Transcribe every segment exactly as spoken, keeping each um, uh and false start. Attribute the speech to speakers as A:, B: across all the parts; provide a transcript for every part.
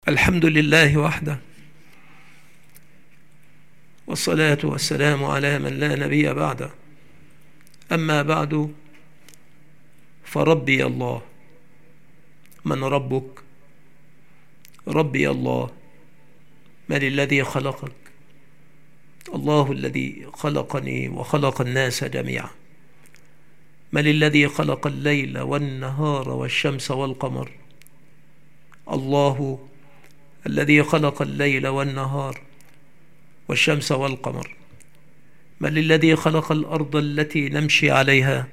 A: الحمد لله وحده، والصلاة والسلام على من لا نبي بعده. أما بعد، فربي الله. من ربك؟ ربي الله. من الذي خلقك؟ الله الذي خلقني وخلق الناس جميعا. من الذي خلق الليل والنهار والشمس والقمر؟ الله الذي خلق الليل والنهار والشمس والقمر. من الذي خلق الأرض التي نمشي عليها؟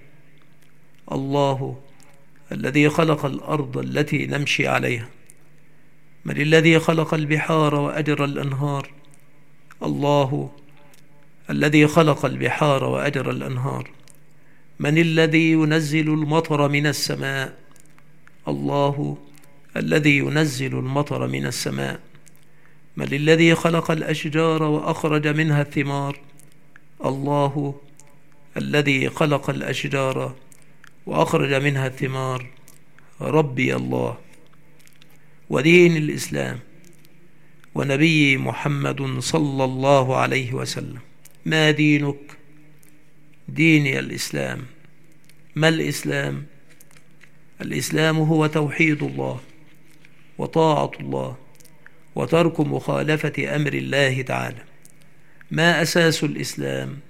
A: الله الذي خلق الأرض التي نمشي عليها. من الذي خلق البحار وأجرى الأنهار؟ الله الذي خلق البحار وأجرى الأنهار. من الذي ينزل المطر من السماء؟ الله الذي ينزل المطر من السماء. من الذي خلق الأشجار وأخرج منها الثمار؟ الله الذي خلق الأشجار وأخرج منها الثمار. ربي الله. ودين الإسلام ونبي محمد صلى الله عليه وسلم. ما دينك؟ ديني الإسلام. ما الإسلام؟ الإسلام هو توحيد الله وطاعة الله وترك مخالفة أمر الله تعالى. ما أساس الإسلام؟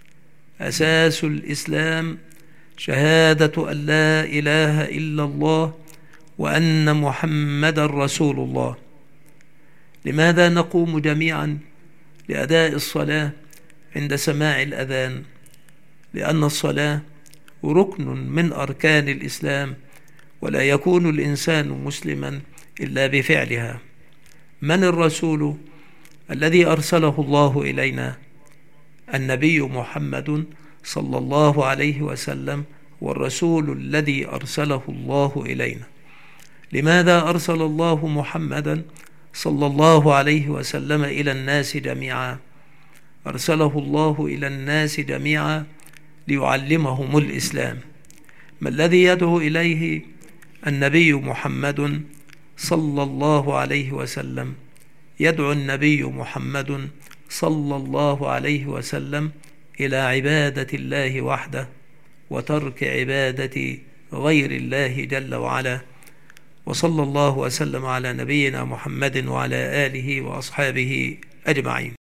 A: أساس الإسلام شهادة أن لا إله إلا الله وأن محمد رسول الله. لماذا نقوم جميعا لأداء الصلاة عند سماع الأذان؟ لأن الصلاة ركن من أركان الإسلام، ولا يكون الإنسان مسلما إلا بفعلها. من الرسول الذي أرسله الله إلينا؟ النبي محمد صلى الله عليه وسلم، والرسول الذي أرسله الله إلينا. لماذا أرسل الله محمدا صلى الله عليه وسلم إلى الناس جميعا؟ أرسله الله إلى الناس جميعا ليعلمهم الإسلام. ما الذي يدعو إليه النبي محمد صلى الله عليه وسلم؟ يدعو النبي محمد صلى الله عليه وسلم إلى عبادة الله وحده وترك عبادة غير الله جل وعلا. وصلى الله وسلم على نبينا محمد وعلى آله وأصحابه أجمعين.